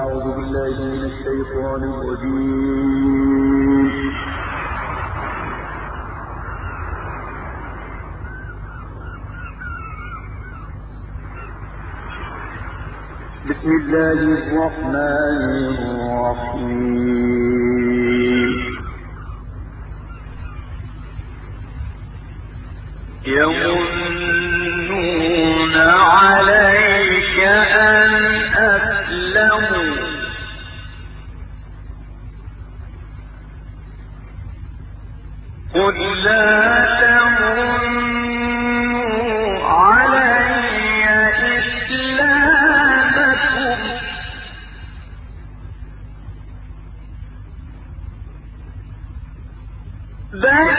أعوذ بالله من الشيطان الرجيم. بسم الله الرحمن الرحيم. يمنون عليك أن أسلموا قل لا تمنوا علي إسلامكم بل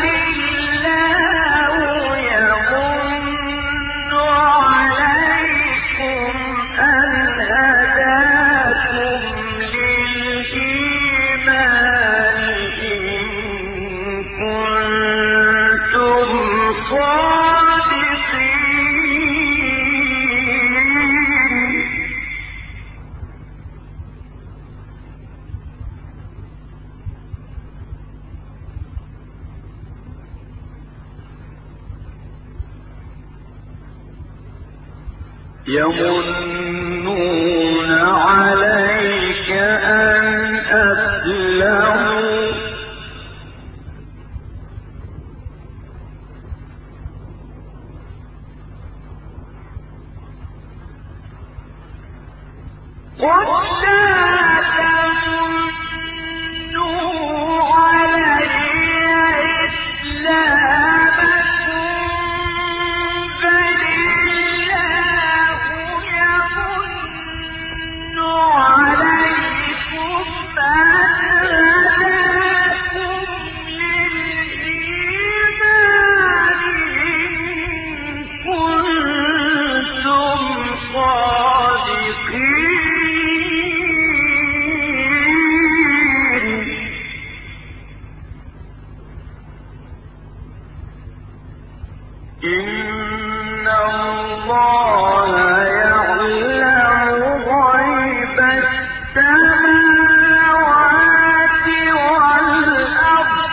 يمنون عليك أن أسلموا قل لا تمنوا علي إن الله يعلم غيب السماوات والأرض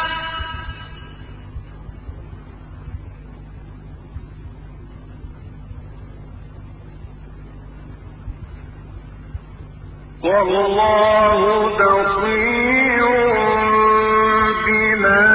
والله بصير بما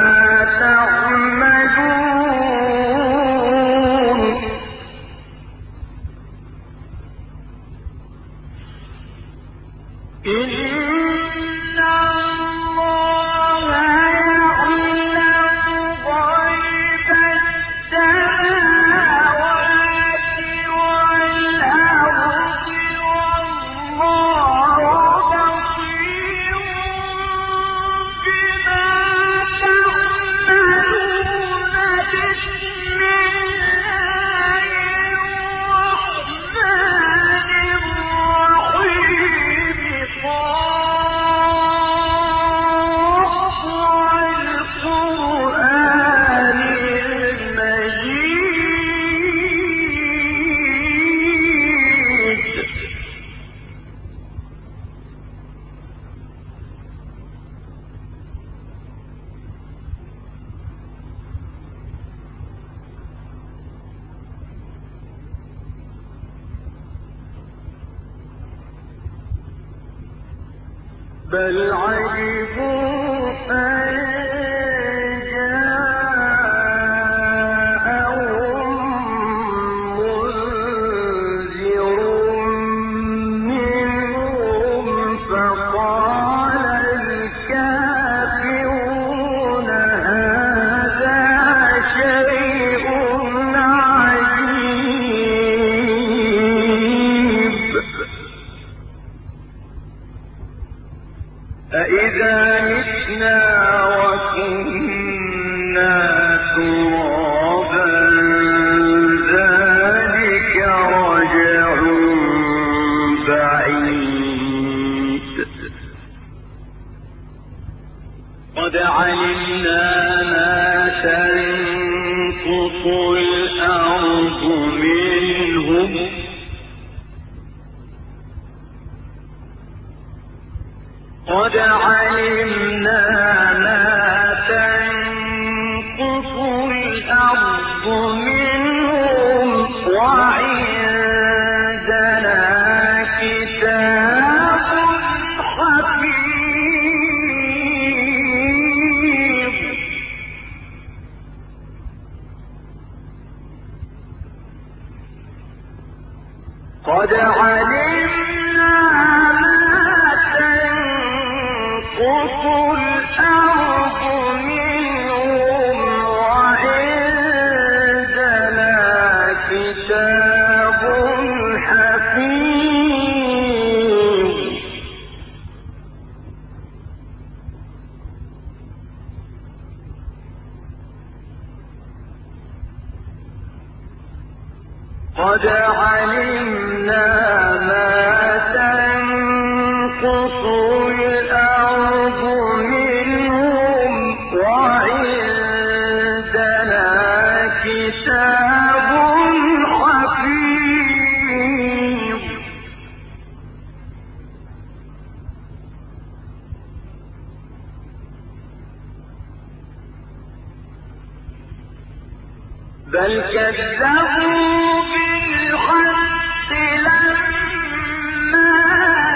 بل عجبوا أن جاءهم منذر منهم فقال الكافرون هذا شيء عجيب أإذا متنا وكنا ترابا ذلك رجع بعيد قد علمنا ما تنقص الأرض منهم قد علمنا ما تنقص الأرض منهم وعندنا كتاب حفيظ قد علمنا ما تنقص الأرض منهم وعندنا كتاب حفيظ قد علمنا ما تنقص الأرض منهم وعندنا كتاب حفيظ بل كذبوا بالحق لما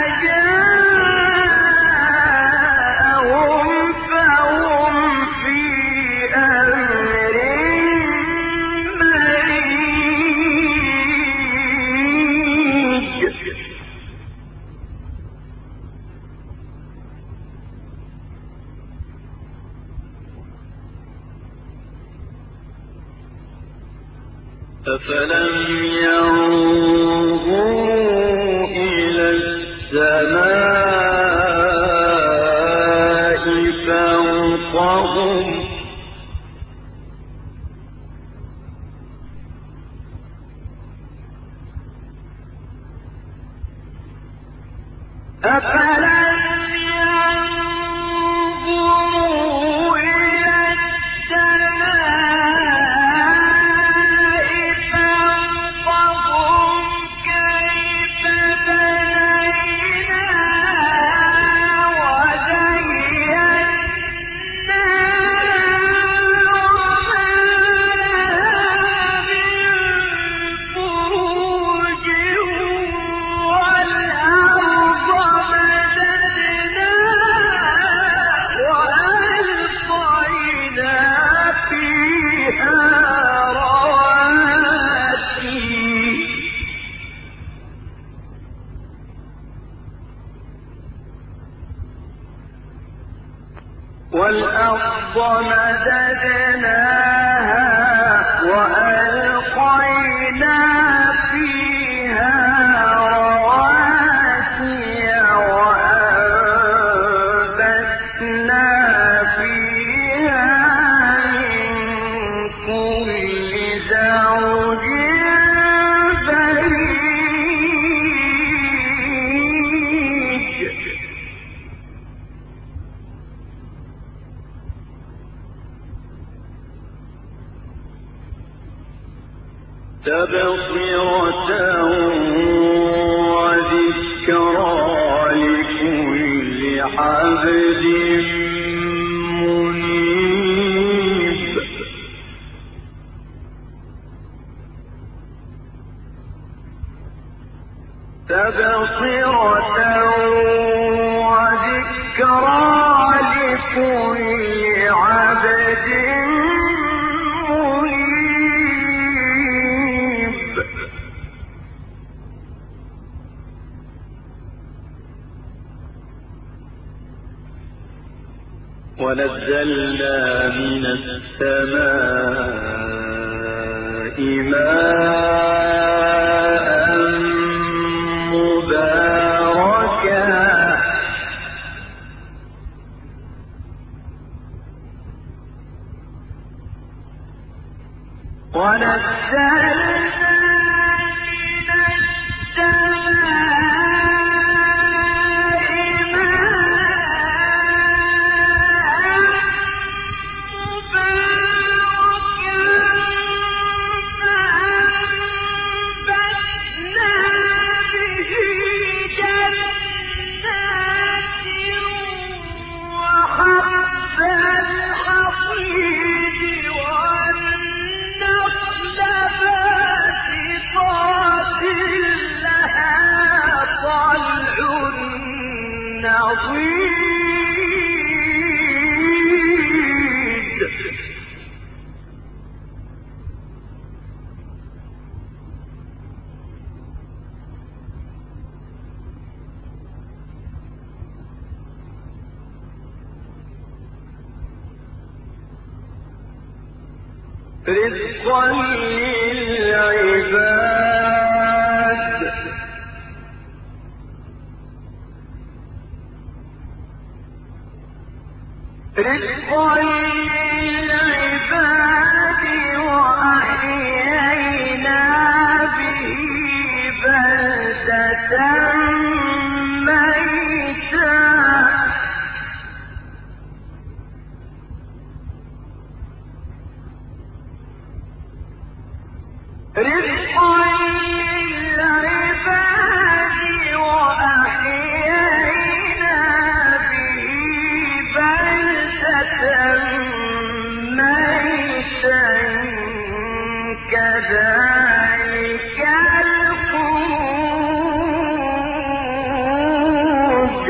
جاءهم فهم في أمر مريج أفلم ينظروا إلى السماء فوقهم أفلم ينظروا إلى السماء فوقهم كيف بنيناها والأرض مددناها وألقينا فيها رواسي وأنبتنا فيها من كل زوج بهيج تبصرة وذكرى لكل عبد منيب تبصرة وذكرى لكل عبد ونزلنا من السماء ماء مباركا ونزلنا من السماء نضيد رزقا للعباد رزقا للعباد وأحيينا به بلدة ميتا رزقا للعباد وأحيينا به بلدة ميتا كذلك الخروج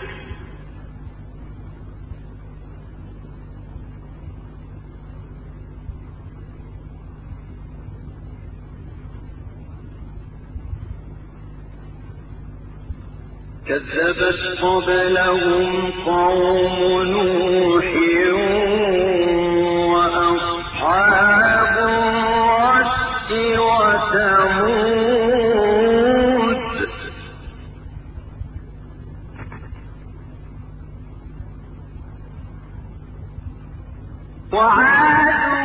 كذبت قبلهم قوم نوح وأصحاب الرس وثمود وعاد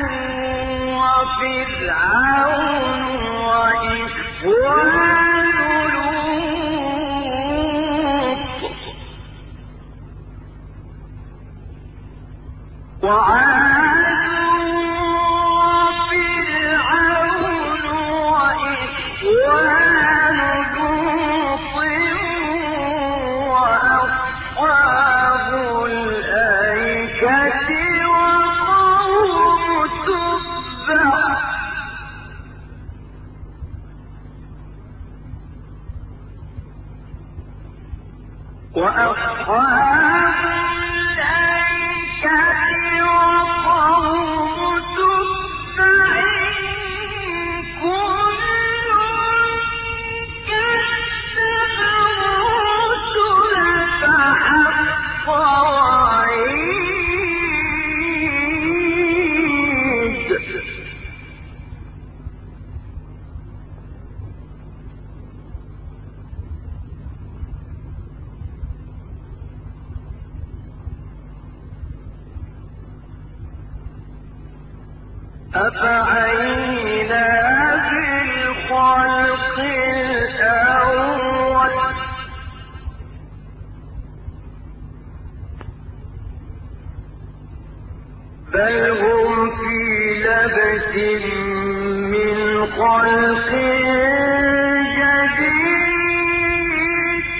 وفرعون وإخوان وعاد وفرعون وإخوان لوط وأصحاب الأيكة وقوم تبع وأصحاب الأيكة وقوم تبع كل كذب الرسل فحق وعيد أفعينا بالخلق الأول بل هم في لبس من خلق جديد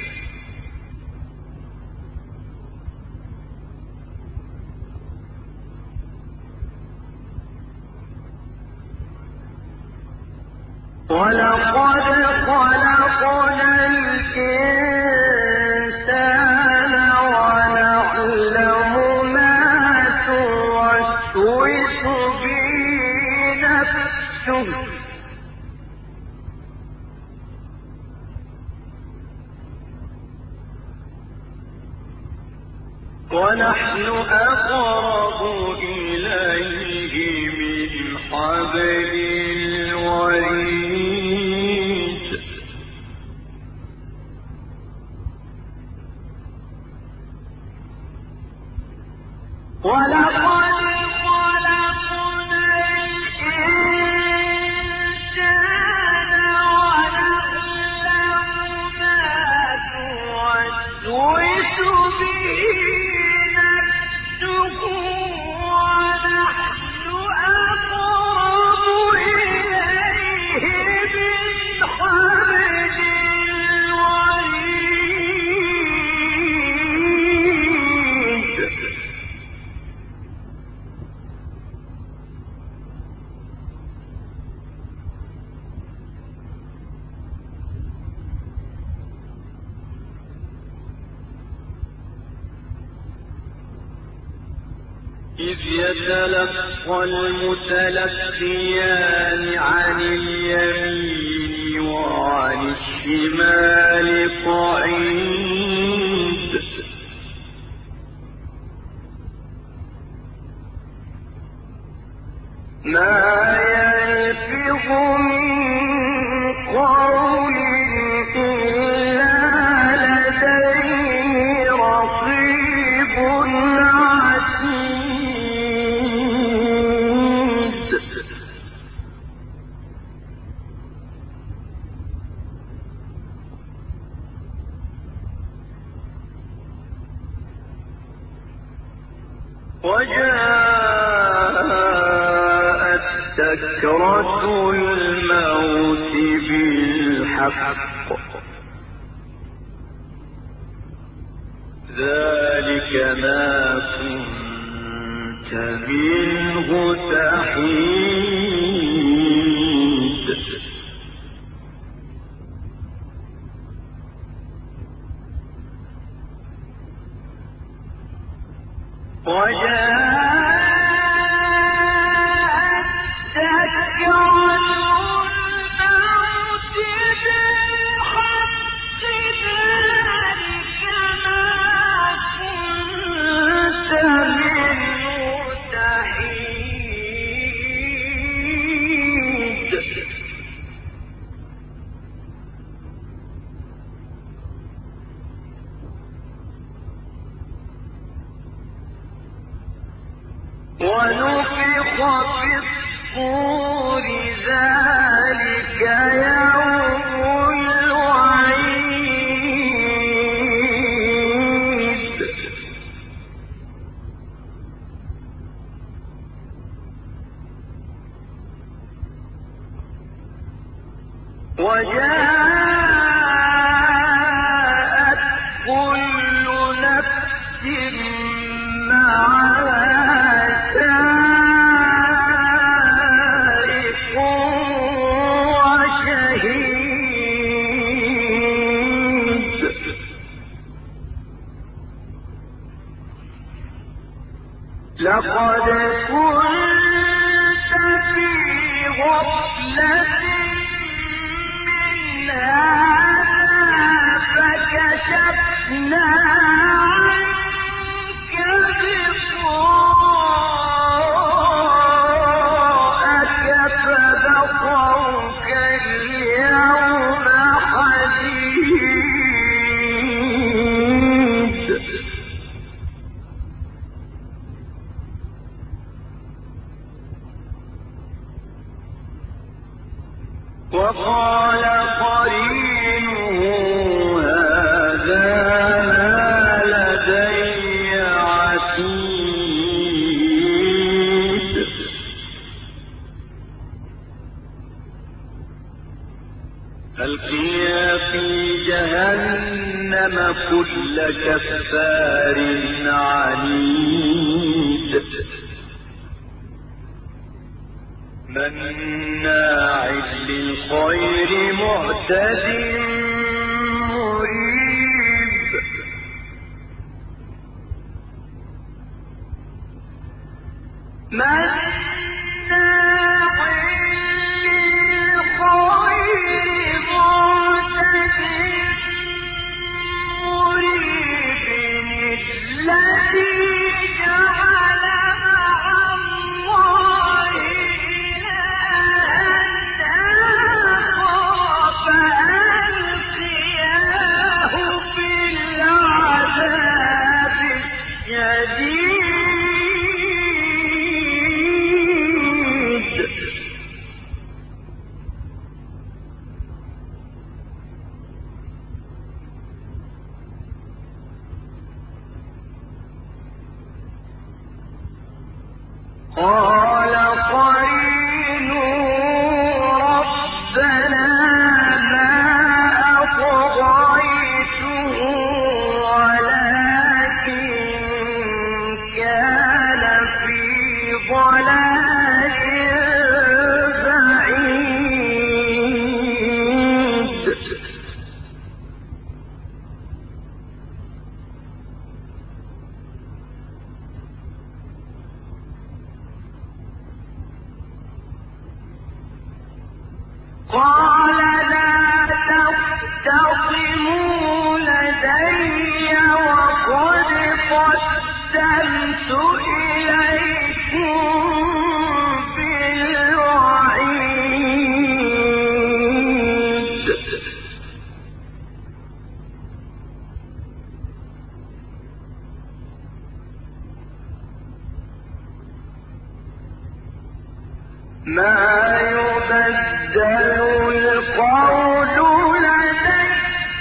ولقد خلقنا الإنسان ونعلم ما توسوس به نفسه ونحن أقرب إليه من حبل الوريد ولقد خلقنا الإنسان ونعلم ما توسوس به نفسه ونحن أقرب إليه من حبل الوريد إذ يتلقى المتلقيان عن اليمين وعن الشمال قعيد ما يلفظ من قول إلا لديه رقيب عتيد وجاءت سكرة الموت بالحق ذلك ما كنت منه تحيد ونفخ في الصور ذلك يوم الوعيد وجاءت كل نفس معها لقد كنت في غفلة من هذا فكشفنا عنك غطاءك فبصرك اليوم حديد وقال قرينه هذا ما لدي عتيد ألقيا في جهنم كل كفار عنيد مناع للخير معتد مريب مناع للخير معتد مريب الذي جعل مع الله فألقياه في العذاب الشديد قال قرينه ربنا ما أطغيته ولكن كان في ضلال بعيد ما يبدل القول لدي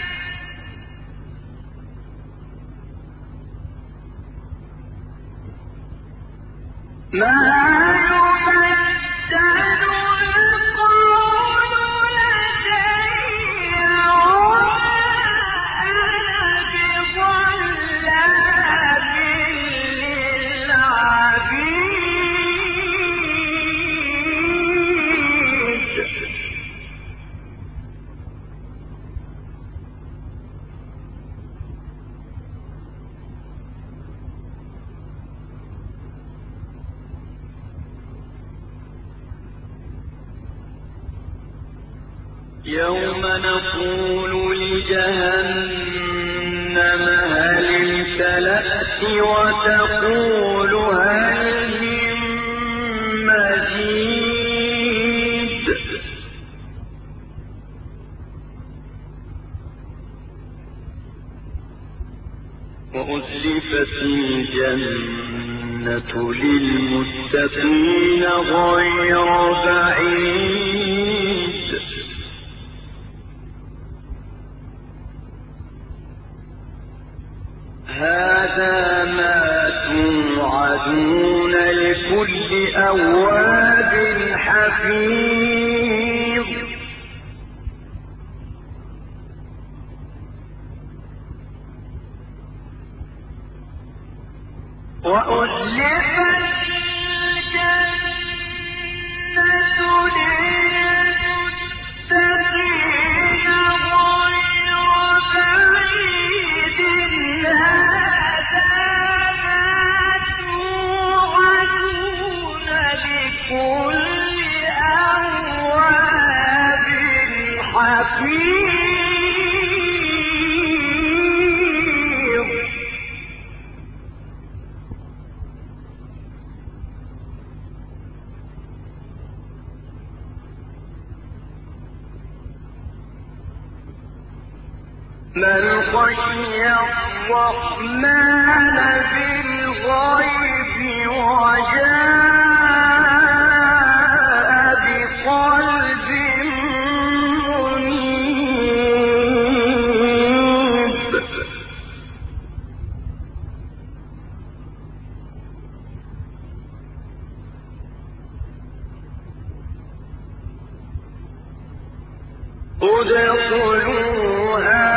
يوم نقول لجهنم هل امتلأت وتقول هل من مزيد وأزلفت الجنة للمتقين غير بعيد هذا ما توعدون لكل أواب حفيظ وأزلفت الجنة للمتقين غير بعيد هذا ما توعدون لكل أواب حفيظ من خشي الرحمن بالغيب وجاء بقلب منيب ادخلوها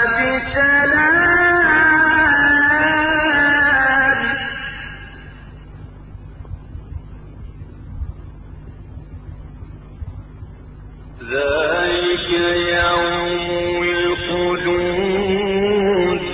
بسلام ذلك يوم الخلود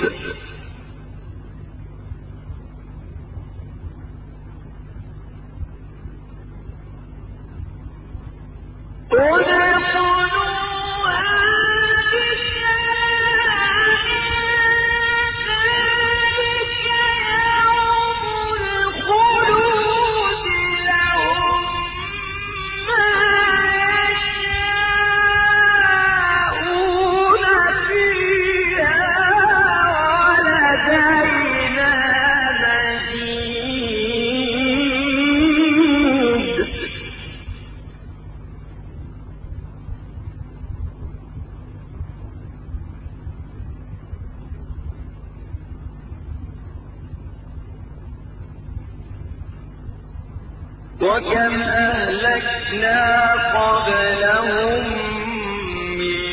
وكم أهلكنا قبلهم من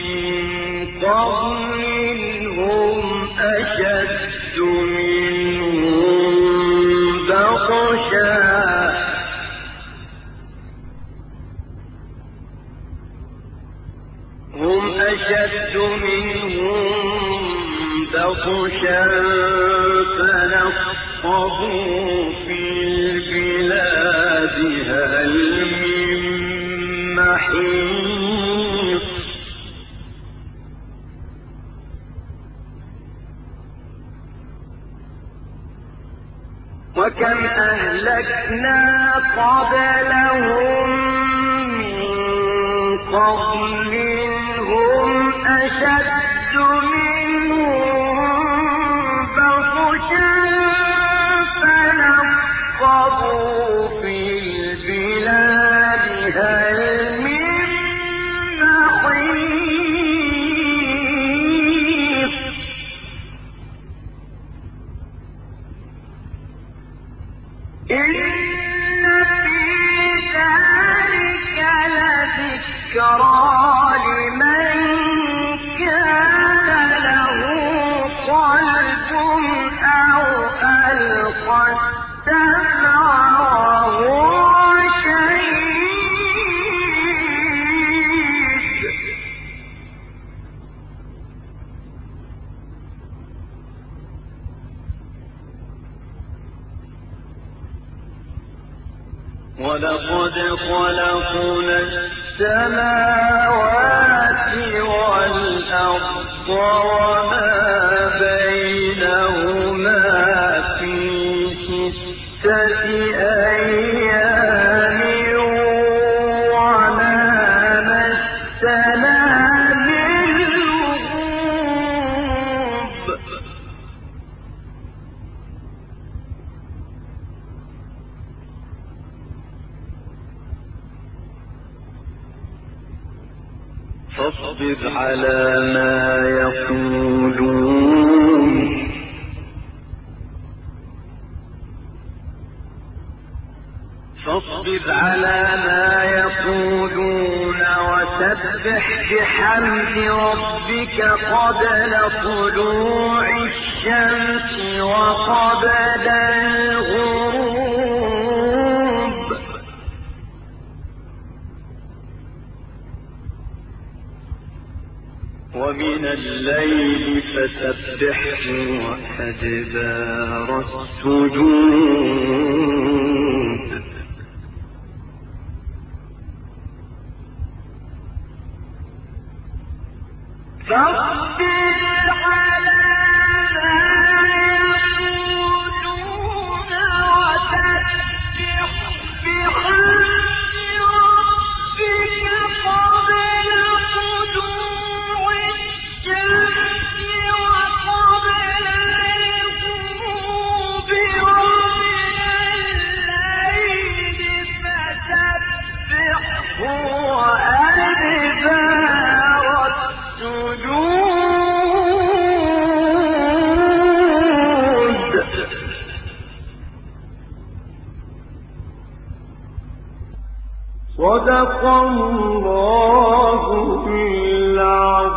قرن هم أشد منهم بطشا فنقبوا في البلاد هل من محيص وكم أهلكنا قبلهم من قرن هم أشد منهم بطشا فنقبوا في البلاد إن في ذلك لذكرى لمن كان له قلب أو ألقى السمع وهو شهيد. ولقد خلقنا السماوات والأرض وما بينهما في 6 أيام وما مسنا من لغوب. فاصبر على ما يقولون وسبح بحمد ربك قبل طلوع الشمس وقبل الغروب ومن الليل فسبحه وأدبار السجود. فاصبر على ما يقولون وسبح بحمد ربك قبل طلوع الشمس وقبل الغروب ومن الليل فسبحه وأدبار السجود. صدق الله العظيم.